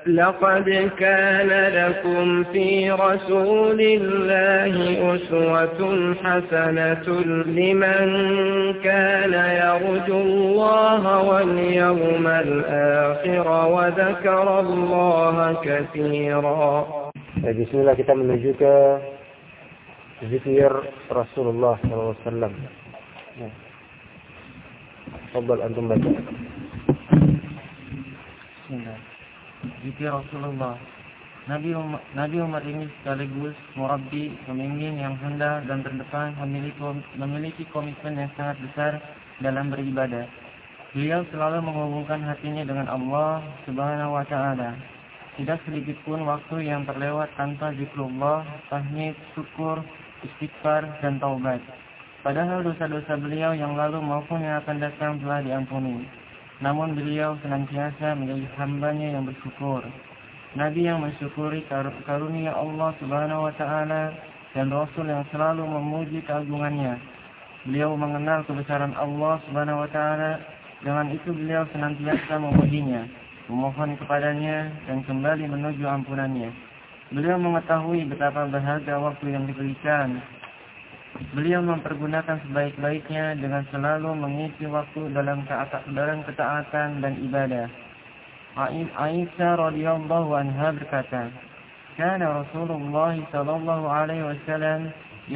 لقد كان لكم في رسول الله أسوة حسنة لمن كان يرجو الله واليوم الآخر وذكر الله كثيرا. بسم الله kita menuju ke zikir Rasulullah SAW. Tafadhal antum baca. Bismillah. Zikir Rasulullah. Nabi umat ini sekaligus murabbi, pemimpin yang hendak dan terdepan, memiliki komitmen yang sangat besar dalam beribadah. Beliau selalu menghubungkan hatinya dengan Allah Subhanahu wa Ta'ala. Tidak sedikit pun waktu yang terlewat tanpa zikrullah, tahmid, syukur, istighfar, dan taubat. Padahal dosa-dosa beliau yang lalu maupun yang akan datang telah diampuni. Namun beliau senantiasa menjadi hambanya yang bersyukur. Nabi yang mensyukuri karunia Allah Subhanahu wa Ta'ala dan Rasul yang selalu memuji keagungannya. Beliau mengenal kebesaran Allah Subhanahu wa Ta'ala. Dengan itu beliau senantiasa memujinya, memohon kepadanya dan kembali menuju ampunannya. Beliau mengetahui betapa berharga waktu yang diberikan. Beliau mempergunakan sebaik-baiknya dengan selalu mengisi waktu dalam ketaatan dan ibadah. Aisyah radhiyallahu anha berkata, "Kana Rasulullah sallallahu alaihi wasallam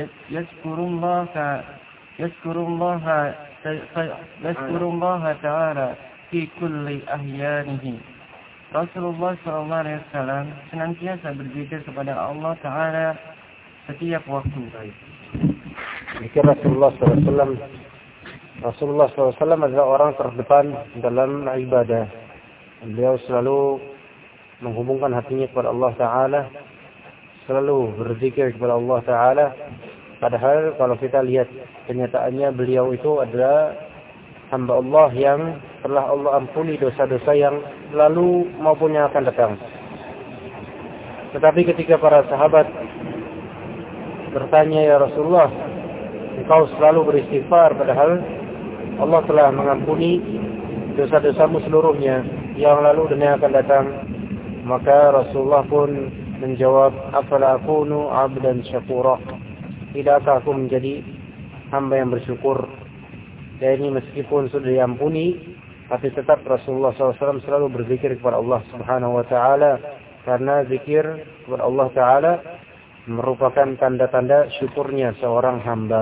yazkurullah ta'ala fi kulli ahyanihi." Rasulullah sallallahu alaihi wasallam senantiasa berzikir kepada Allah Ta'ala setiap waktu. Zikir Rasulullah SAW. Rasulullah SAW adalah orang terdepan dalam ibadah. Beliau selalu menghubungkan hatinya kepada Allah Ta'ala, selalu berzikir kepada Allah Ta'ala. Padahal kalau kita lihat kenyataannya, beliau itu adalah hamba Allah yang telah Allah ampuni dosa-dosa yang lalu maupun yang akan datang. Tetapi ketika para sahabat bertanya, "Ya Rasulullah, engkau selalu beristighfar padahal Allah telah mengampuni dosa-dosamu seluruhnya yang lalu dan yang akan datang." Maka Rasulullah pun menjawab, "Afala akunu 'abdan syakura?" Tidakkah aku menjadi hamba yang bersyukur? Dan ini meskipun sudah diampuni, tapi tetap Rasulullah SAW selalu berzikir kepada Allah Subhanahu wa Ta'ala, karena zikir kepada Allah Ta'ala merupakan tanda-tanda syukurnya seorang hamba.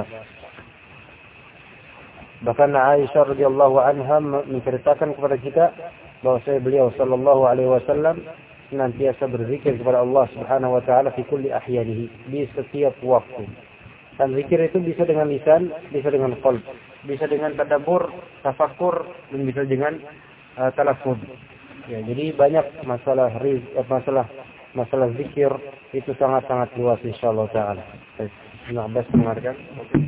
Bahkan Aisyah radhiyallahu anha menceritakan kepada kita bahwa beliau sallallahu alaihi wasallam senantiasa berzikir kepada Allah Subhanahu wa Ta'ala fi kulli ahyanihi, di setiap waktu. Dan zikir itu bisa dengan lisan, bisa dengan qalb, bisa dengan tadabbur, tafakkur, dan bisa dengan talaffuz. Ya, jadi banyak masalah zikir itu sangat-sangat luas insyaallah taala. Ibnu Abbas mengartikan.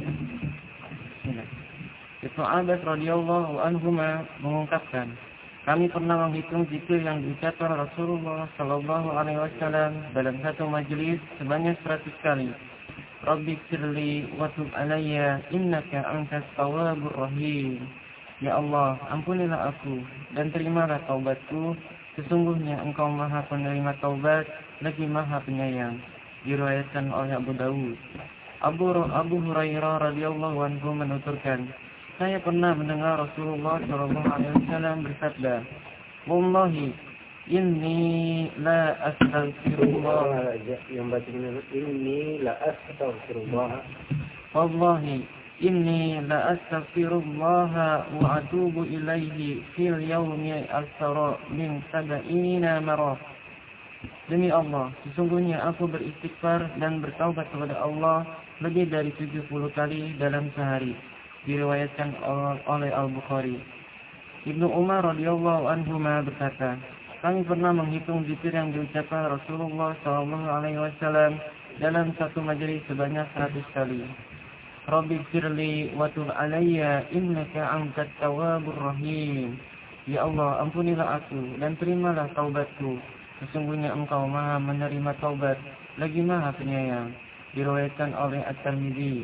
Ibnu Abbas radhiyallahu anhu mengungkapkan, kami pernah menghitung zikir yang diucapkan Rasulullah sallallahu alaihi wasallam dalam satu majelis sebanyak 100 kali. Rabbi firli wa tub alayya innaka antas tawwabur rahim. Ya Allah, ampunilah aku dan terimalah taubatku. Sesungguhnya engkau maha penerima taubat, lagi maha penyayang. Diriwayatkan oleh Abu Dawud. Abu Hurairah radhiyallahu anhu menuturkan, saya pernah mendengar Rasulullah sallallahu alaihi wasallam bersabda, "Wallahi inni la astaghfirullah." Yang baca inni la astaghfirullah. Wallahi inni la astaghfirullah wa atubu ilaihi fil yawmi aktsara min 70 marrah. Demi Allah, sesungguhnya aku beristighfar dan bertaubat kepada Allah lebih dari 70 kali dalam sehari. Diriwayatkan oleh Al-Bukhari. Ibnu Umar radhiyallahu anhu berkata, kami pernah menghitung zikir yang diucapkan Rasulullah SAW dalam satu majelis sebanyak 100 kali. Rabbi firli wa tub alayya innaka antat tawwabur rahim. Ya Allah, ampunilah aku dan terimalah taubatku. Sesungguhnya engkau maha menerima taubat, lagi maha penyayang. Diriwayatkan oleh At-Tirmidzi.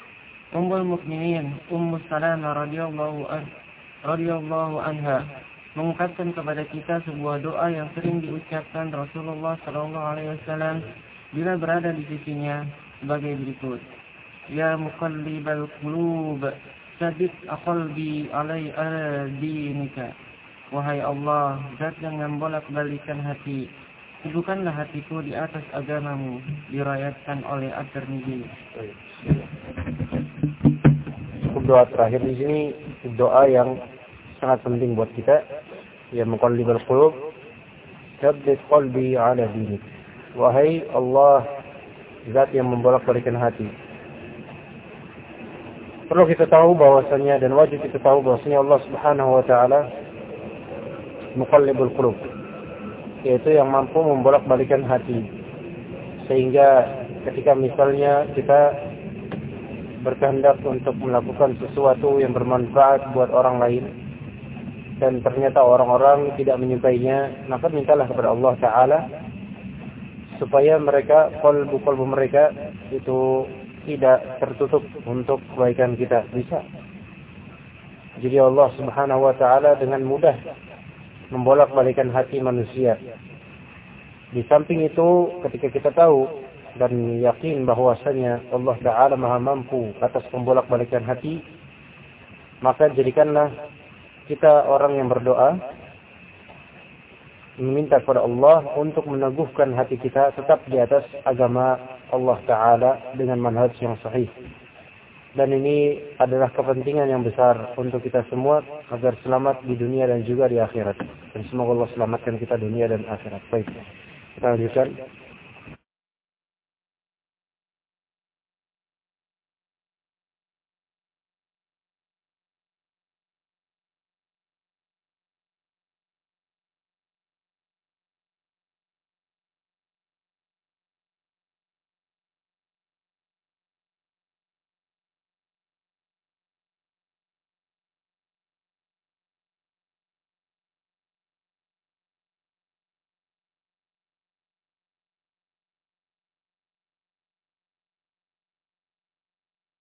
Ummul Mukminin Ummu Salamah radhiyallahu anha mengungkapkan kepada kita sebuah doa yang sering diucapkan Rasulullah SAW bila berada di sisinya sebagai berikut. Ya muqallibal qulub, tsabbit qalbi ala dinika. Wahai Allah, Zat yang membolak-balikan hati, teguhkanlah hatiku di atas agamamu, diriwayatkan oleh At-Tirmidzi. Doa terakhir di sini doa yang sangat penting buat kita. Ya muqallibal qulub, tsabbit qalbi ala dinik. Wahai Allah, Zat yang membolak-balikan hati. Perlu kita tahu bahwasanya dan wajib kita tahu bahwasanya Allah Subhanahu wa taala muqallibul qulub, yaitu yang mampu membolak-balikan hati. Sehingga ketika misalnya kita berkehendak untuk melakukan sesuatu yang bermanfaat buat orang lain dan ternyata orang-orang tidak menyukainya, maka mintalah kepada Allah Ta'ala supaya mereka, qalbu mereka itu tidak tertutup untuk kebaikan kita. Bisa. Jadi Allah Subhanahu wa Ta'ala dengan mudah membolak-balikan hati manusia. Di samping itu, ketika kita tahu dan yakin bahwasanya Allah Ta'ala Maha mampu atas membolak-balikan hati, maka jadikanlah kita orang yang berdoa, meminta kepada Allah untuk meneguhkan hati kita tetap di atas agama Allah Ta'ala dengan manhaj yang sahih. Dan ini adalah kepentingan yang besar untuk kita semua agar selamat di dunia dan juga di akhirat. Dan semoga Allah selamatkan kita dunia dan akhirat. Baik, kita lanjutkan.